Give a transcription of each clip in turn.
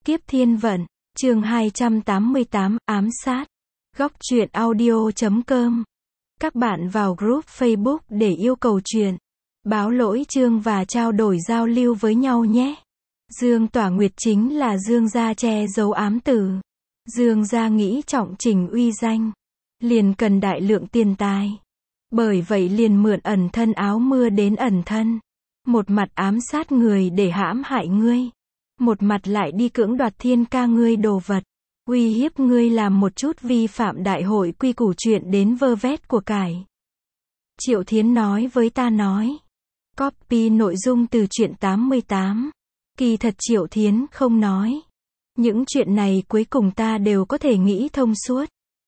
Kiếp thiên vận, chương 288, ám sát. Góc truyện audio.com. Các bạn vào group Facebook để yêu cầu truyện, báo lỗi chương và trao đổi giao lưu với nhau nhé. Dương Tỏa Nguyệt chính là Dương gia che giấu ám tử. Dương gia nghĩ trọng trình uy danh, liền cần đại lượng tiền tài. Bởi vậy liền mượn ẩn thân áo mưa đến ẩn thân. Một mặt ám sát người để hãm hại ngươi. Một mặt lại đi cưỡng đoạt thiên ca ngươi đồ vật. Uy hiếp ngươi làm một chút vi phạm đại hội quy củ chuyện đến vơ vét của cải. Triệu Thiến nói với ta nói. Copy nội dung từ truyện 88. Kỳ thật Triệu Thiến không nói. Những chuyện này cuối cùng ta đều có thể nghĩ thông suốt.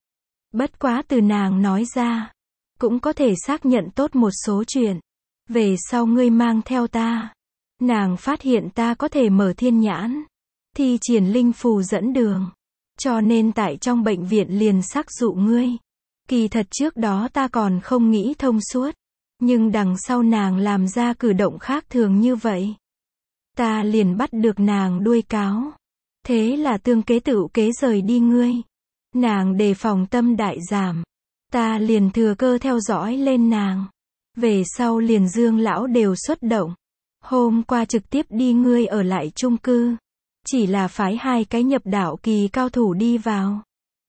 Bất quá từ nàng nói ra, cũng có thể xác nhận tốt một số chuyện. Về sau ngươi mang theo ta. Nàng phát hiện ta có thể mở thiên nhãn, thi triển linh phù dẫn đường. Cho nên tại trong bệnh viện liền sắc dụ ngươi. Kỳ thật trước đó ta còn không nghĩ thông suốt. Nhưng đằng sau nàng làm ra cử động khác thường như vậy. Ta liền bắt được nàng đuôi cáo. Thế là tương kế tựu kế rời đi ngươi. Nàng đề phòng tâm đại giảm. Ta liền thừa cơ theo dõi lên nàng. Về sau liền Dương lão đều xuất động. Hôm qua trực tiếp đi ngươi ở lại chung cư. Chỉ là phái 2 cái nhập đạo kỳ cao thủ đi vào.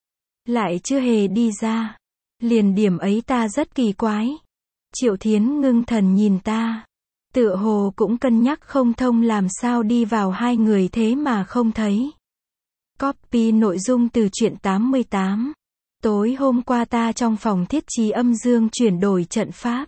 Lại chưa hề đi ra. Liền điểm ấy ta rất kỳ quái. Triệu Thiến ngưng thần nhìn ta. Tựa hồ cũng cân nhắc không thông làm sao đi vào 2 người thế mà không thấy. Copy nội dung từ truyện 88. Tối hôm qua ta trong phòng thiết trí âm dương chuyển đổi trận pháp.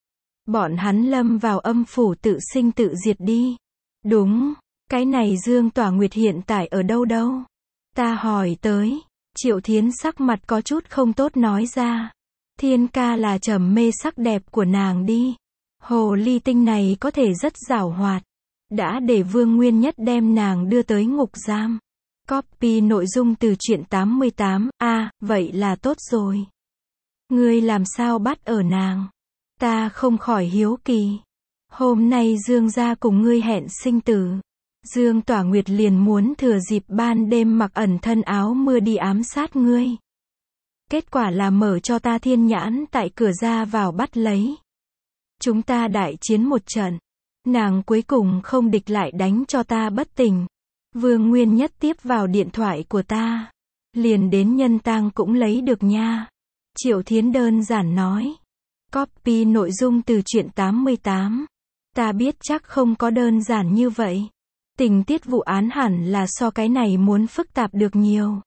Bọn hắn lâm vào âm phủ tự sinh tự diệt đi. Đúng, cái này Dương Tỏa Nguyệt hiện tại ở đâu đâu? Ta hỏi tới. Triệu Thiến sắc mặt có chút không tốt nói ra. Thiên ca là trầm mê sắc đẹp của nàng đi. Hồ ly tinh này có thể rất giảo hoạt. Đã để Vương Nguyên Nhất đem nàng đưa tới ngục giam. Copy nội dung từ truyện 88. Vậy là tốt rồi. Ngươi làm sao bắt ở nàng? Ta không khỏi hiếu kỳ. Hôm nay Dương gia cùng ngươi hẹn sinh tử. Dương Tỏa Nguyệt liền muốn thừa dịp ban đêm mặc ẩn thân áo mưa đi ám sát ngươi. Kết quả là mở cho ta thiên nhãn tại cửa ra vào bắt lấy. Chúng ta đại chiến một trận. Nàng cuối cùng không địch lại đánh cho ta bất tỉnh. Vương Nguyên Nhất tiếp vào điện thoại của ta. Liền đến nhân tang cũng lấy được nha. Triệu Thiến đơn giản nói. Copy nội dung từ truyện 88. Ta biết chắc không có đơn giản như vậy. Tình tiết vụ án hẳn là so cái này muốn phức tạp được nhiều.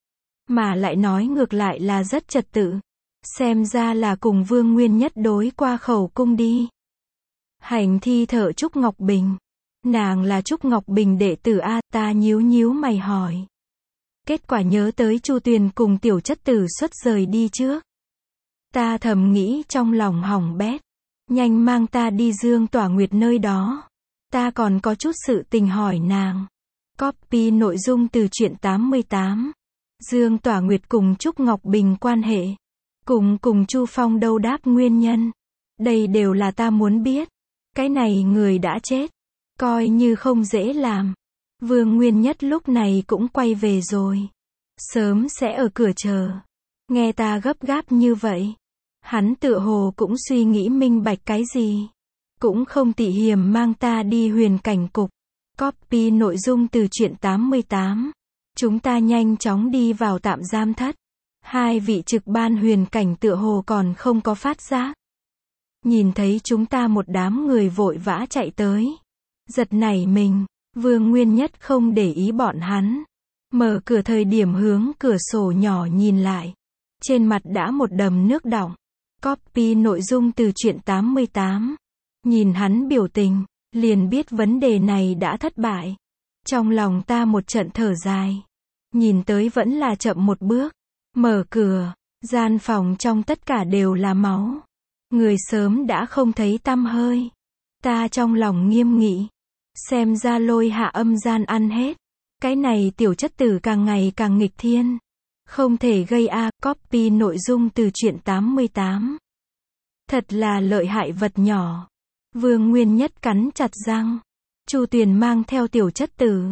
Mà lại nói ngược lại là rất trật tự. Xem ra là cùng Vương Nguyên Nhất đối qua khẩu cung đi. Hành thi thợ Trúc Ngọc Bình. Nàng là Trúc Ngọc Bình đệ tử A, ta nhíu nhíu mày hỏi. Kết quả nhớ tới Chu Tuyền cùng tiểu chất tử xuất rời đi trước. Ta thầm nghĩ trong lòng hỏng bét. Nhanh mang ta đi Dương Tỏa Nguyệt nơi đó. Ta còn có chút sự tình hỏi nàng. Copy nội dung từ truyện 88. Dương Tỏa Nguyệt cùng Trúc Ngọc Bình quan hệ. Cùng Chu Phong đâu đáp nguyên nhân. Đây đều là ta muốn biết. Cái này người đã chết. Coi như không dễ làm. Vương Nguyên Nhất lúc này cũng quay về rồi. Sớm sẽ ở cửa chờ. Nghe ta gấp gáp như vậy. Hắn tựa hồ cũng suy nghĩ minh bạch cái gì. Cũng không tị hiềm mang ta đi huyền cảnh cục. Copy nội dung từ truyện 88. Chúng ta nhanh chóng đi vào tạm giam thất. 2 vị trực ban huyền cảnh tựa hồ còn không có phát giác. Nhìn thấy chúng ta một đám người vội vã chạy tới. Giật nảy mình. Vương Nguyên Nhất không để ý bọn hắn. Mở cửa thời điểm hướng cửa sổ nhỏ nhìn lại. Trên mặt đã một đầm nước đọng. Copy nội dung từ truyện 88. Nhìn hắn biểu tình, liền biết vấn đề này đã thất bại. Trong lòng ta một trận thở dài. Nhìn tới vẫn là chậm một bước. Mở cửa, gian phòng trong tất cả đều là máu. Người sớm đã không thấy tăm hơi. Ta trong lòng nghiêm nghị. Xem ra Lôi Hạ âm gian ăn hết. Cái này tiểu chất tử càng ngày càng nghịch thiên. Không thể gây copy nội dung từ truyện 88. Thật là lợi hại vật nhỏ. Vương Nguyên Nhất cắn chặt răng. Chu Tuyền mang theo tiểu chất tử.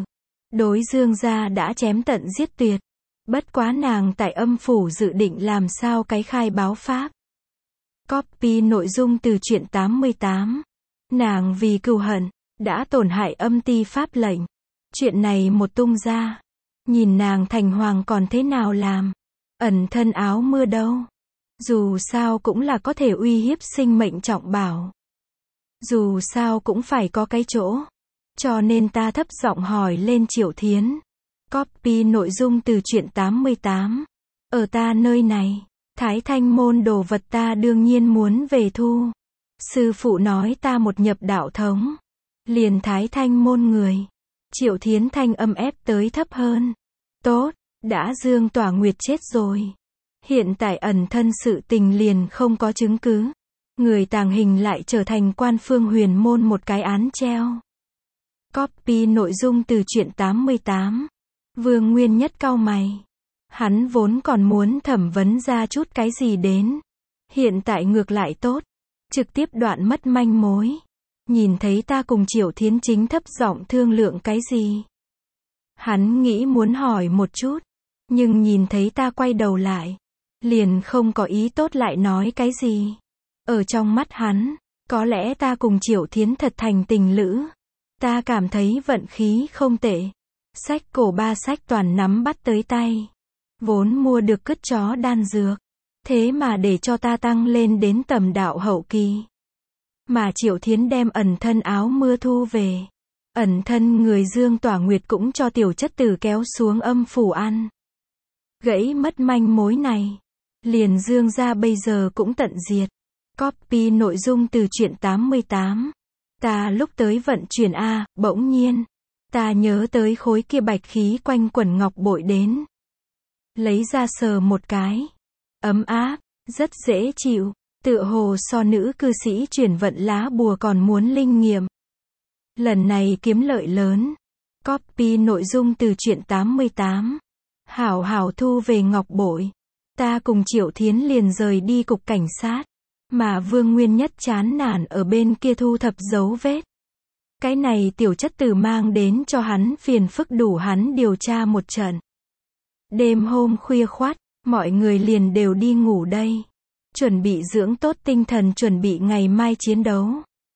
Đối Dương gia đã chém tận giết tuyệt. Bất quá nàng tại âm phủ dự định làm sao cái khai báo pháp. Copy nội dung từ truyện 88. Nàng vì cừu hận, đã tổn hại âm ti pháp lệnh. Chuyện này một tung ra. Nhìn nàng thành hoàng còn thế nào làm. Ẩn thân áo mưa đâu. Dù sao cũng là có thể uy hiếp sinh mệnh trọng bảo. Dù sao cũng phải có cái chỗ. Cho nên ta thấp giọng hỏi lên Triệu Thiến. Copy nội dung từ truyện 88. Ở ta nơi này, Thái Thanh môn đồ vật ta đương nhiên muốn về thu. Sư phụ nói ta một nhập đạo thống. Liền Thái Thanh môn người. Triệu Thiến thanh âm ép tới thấp hơn. Tốt, đã Dương Tỏa Nguyệt chết rồi. Hiện tại ẩn thân sự tình liền không có chứng cứ. Người tàng hình lại trở thành quan phương huyền môn một cái án treo. Copy nội dung từ truyện 88. Vương Nguyên Nhất cau mày. Hắn vốn còn muốn thẩm vấn ra chút cái gì đến. Hiện tại ngược lại tốt. Trực tiếp đoạn mất manh mối. Nhìn thấy ta cùng Triệu Thiến chính thấp giọng thương lượng cái gì. Hắn nghĩ muốn hỏi một chút. Nhưng nhìn thấy ta quay đầu lại. Liền không có ý tốt lại nói cái gì. Ở trong mắt hắn, có lẽ ta cùng Triệu Thiến thật thành tình lữ. Ta cảm thấy vận khí không tệ. Sách cổ ba sách toàn nắm bắt tới tay. Vốn mua được cứt chó đan dược. Thế mà để cho ta tăng lên đến tầm đạo hậu kỳ. Mà Triệu Thiến đem ẩn thân áo mưa thu về. Ẩn thân người Dương Tỏa Nguyệt cũng cho tiểu chất tử kéo xuống âm phủ ăn. Gãy mất manh mối này. Liền Dương gia bây giờ cũng tận diệt. Copy nội dung từ truyện 88. Ta lúc tới vận chuyển bỗng nhiên. Ta nhớ tới khối kia bạch khí quanh quẩn ngọc bội đến. Lấy ra sờ một cái. Ấm áp, rất dễ chịu. Tựa hồ so nữ cư sĩ chuyển vận lá bùa còn muốn linh nghiệm. Lần này kiếm lợi lớn. Copy nội dung từ truyện 88. Hảo hảo thu về ngọc bội. Ta cùng Triệu Thiến liền rời đi cục cảnh sát. Mà Vương Nguyên Nhất chán nản ở bên kia thu thập dấu vết. Cái này tiểu chất tử mang đến cho hắn phiền phức đủ hắn điều tra một trận. Đêm hôm khuya khoắt, mọi người liền đều đi ngủ đây. Chuẩn bị dưỡng tốt tinh thần chuẩn bị ngày mai chiến đấu.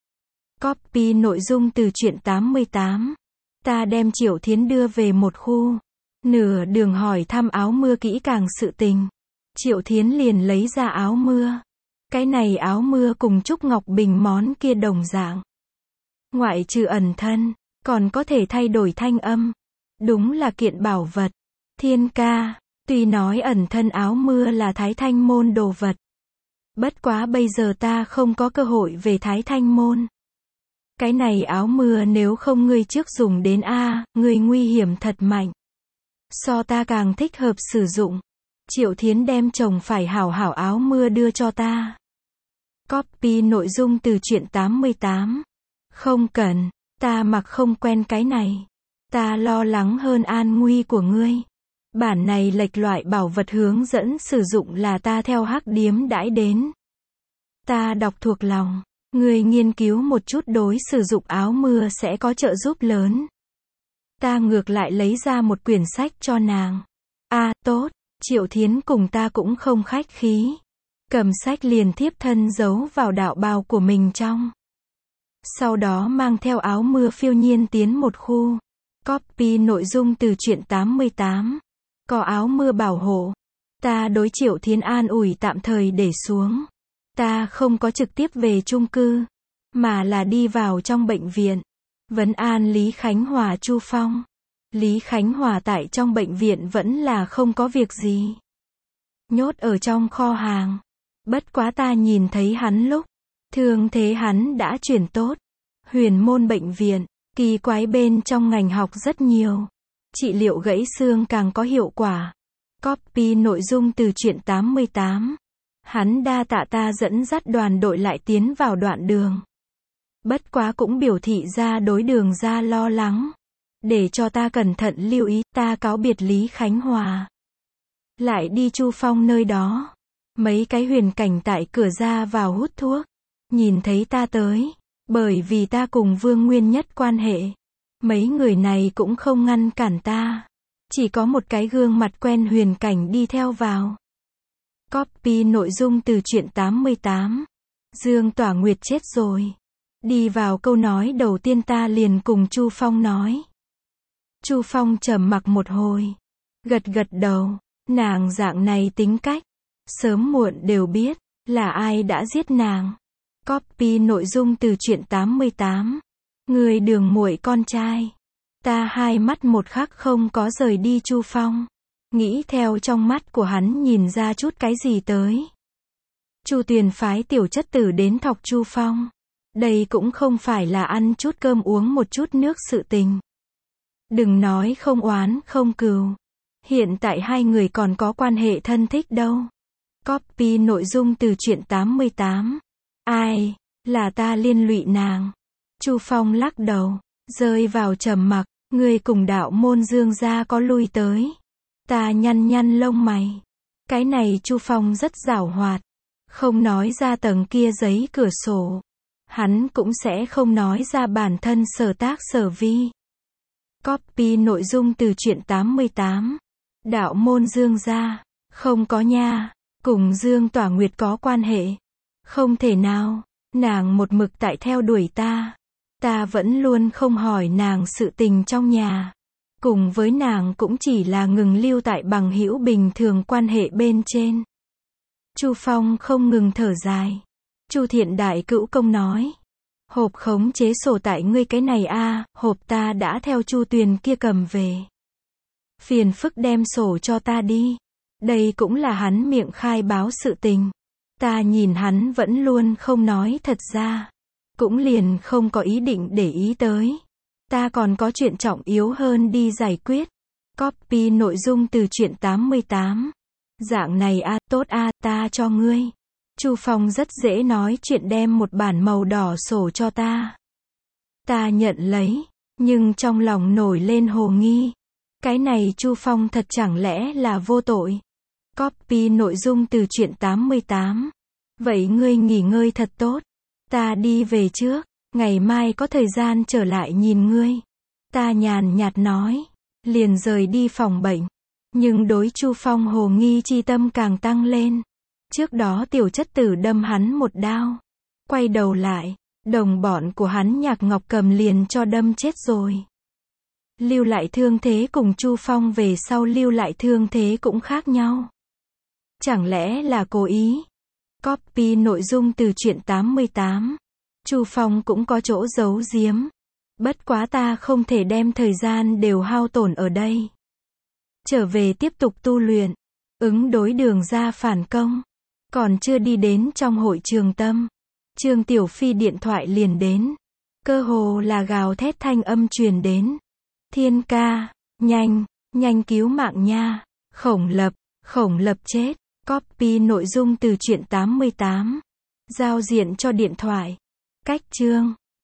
Copy nội dung từ truyện 88. Ta đem Triệu Thiến đưa về một khu. Nửa đường hỏi thăm áo mưa kỹ càng sự tình. Triệu Thiến liền lấy ra áo mưa. Cái này áo mưa cùng Trúc Ngọc Bình món kia đồng dạng. Ngoại trừ ẩn thân, còn có thể thay đổi thanh âm. Đúng là kiện bảo vật. Thiên ca, tuy nói ẩn thân áo mưa là Thái Thanh môn đồ vật. Bất quá bây giờ ta không có cơ hội về Thái Thanh môn. Cái này áo mưa nếu không ngươi trước dùng đến ngươi nguy hiểm thật mạnh. So ta càng thích hợp sử dụng. Triệu Thiến đem chồng phải hảo hảo áo mưa đưa cho ta. Copy nội dung từ truyện 88. Không cần, ta mặc không quen cái này. Ta lo lắng hơn an nguy của ngươi. Bản này lệch loại bảo vật hướng dẫn sử dụng là ta theo hắc điếm đãi đến. Ta đọc thuộc lòng. Ngươi nghiên cứu một chút đối sử dụng áo mưa sẽ có trợ giúp lớn. Ta ngược lại lấy ra một quyển sách cho nàng. Tốt. Triệu Thiến cùng ta cũng không khách khí. Cầm sách liền thiếp thân giấu vào đạo bào của mình trong. Sau đó mang theo áo mưa phiêu nhiên tiến một khu. Copy nội dung từ truyện 88. Có áo mưa bảo hộ. Ta đối Triệu Thiến an ủi tạm thời để xuống. Ta không có trực tiếp về chung cư. Mà là đi vào trong bệnh viện. Vấn an Lý Khánh Hòa Chu Phong. Lý Khánh Hòa tại trong bệnh viện vẫn là không có việc gì. Nhốt ở trong kho hàng. Bất quá ta nhìn thấy hắn lúc. Thương thế hắn đã chuyển tốt. Huyền môn bệnh viện. Kỳ quái bên trong ngành học rất nhiều. Trị liệu gãy xương càng có hiệu quả. Copy nội dung từ truyện 88. Hắn đa tạ ta dẫn dắt đoàn đội lại tiến vào đoạn đường. Bất quá cũng biểu thị ra đối đường ra lo lắng. Để cho ta cẩn thận lưu ý, ta cáo biệt Lý Khánh Hòa. Lại đi Chu Phong nơi đó. Mấy cái huyền cảnh tại cửa ra vào hút thuốc. Nhìn thấy ta tới. Bởi vì ta cùng Vương Nguyên Nhất quan hệ. Mấy người này cũng không ngăn cản ta. Chỉ có một cái gương mặt quen Huyền Cảnh đi theo vào. Copy nội dung từ truyện 88. Dương Tỏa Nguyệt chết rồi. Đi vào câu nói đầu tiên ta liền cùng Chu Phong nói. Chu Phong trầm mặc một hồi. Gật gật đầu. Nàng dạng này tính cách. Sớm muộn đều biết. Là ai đã giết nàng. Copy nội dung từ truyện 88. Người Đường muội con trai. Ta hai mắt một khắc không có rời đi Chu Phong. Nghĩ theo trong mắt của hắn nhìn ra chút cái gì tới. Chu Tuyền phái tiểu chất tử đến thọc Chu Phong. Đây cũng không phải là ăn chút cơm uống một chút nước sự tình. Đừng nói không oán không cừu. Hiện tại hai người còn có quan hệ thân thích đâu. Copy nội dung từ truyện 88. Ai, là ta liên lụy nàng. Chu Phong lắc đầu, rơi vào trầm mặc. Người cùng đạo môn Dương gia có lui tới. Ta nhăn nhăn lông mày. Cái này Chu Phong rất giảo hoạt. Không nói ra tầng kia giấy cửa sổ. Hắn cũng sẽ không nói ra bản thân sở tác sở vi. Copy nội dung từ truyện 88. Đạo môn Dương gia. Không có nha. Cùng Dương Tỏa Nguyệt có quan hệ. Không thể nào. Nàng một mực tại theo đuổi ta. Ta vẫn luôn không hỏi nàng sự tình trong nhà. Cùng với nàng cũng chỉ là ngừng lưu tại bằng hữu bình thường quan hệ bên trên. Chu Phong không ngừng thở dài. Chu Thiện Đại Cữu Công nói. Hộp khống chế sổ tại ngươi cái này a, hộp ta đã theo Chu Tuyền kia cầm về. Phiền phức đem sổ cho ta đi. Đây cũng là hắn miệng khai báo sự tình. Ta nhìn hắn vẫn luôn không nói thật ra. Cũng liền không có ý định để ý tới. Ta còn có chuyện trọng yếu hơn đi giải quyết. Copy nội dung từ truyện 88. Dạng này a, tốt a, ta cho ngươi. Chu Phong rất dễ nói chuyện đem một bản màu đỏ sổ cho ta. Ta nhận lấy, nhưng trong lòng nổi lên hồ nghi. Cái này Chu Phong thật chẳng lẽ là vô tội. Copy nội dung từ truyện 88. Vậy ngươi nghỉ ngơi thật tốt. Ta đi về trước, ngày mai có thời gian trở lại nhìn ngươi. Ta nhàn nhạt nói, liền rời đi phòng bệnh. Nhưng đối Chu Phong hồ nghi chi tâm càng tăng lên. Trước đó tiểu chất tử đâm hắn một đao. Quay đầu lại, đồng bọn của hắn Nhạc Ngọc Cầm liền cho đâm chết rồi. Lưu lại thương thế cùng Chu Phong về sau lưu lại thương thế cũng khác nhau. Chẳng lẽ là cố ý? Copy nội dung từ truyện 88. Chu Phong cũng có chỗ giấu giếm. Bất quá ta không thể đem thời gian đều hao tổn ở đây. Trở về tiếp tục tu luyện. Ứng đối Đường ra phản công. Còn chưa đi đến trong hội trường tâm. Trương Tiểu Phi điện thoại liền đến. Cơ hồ là gào thét thanh âm truyền đến. Thiên ca, nhanh, nhanh cứu mạng nha. Khổng Lập chết. Copy nội dung từ truyện 88. Giao diện cho điện thoại. Cách chương.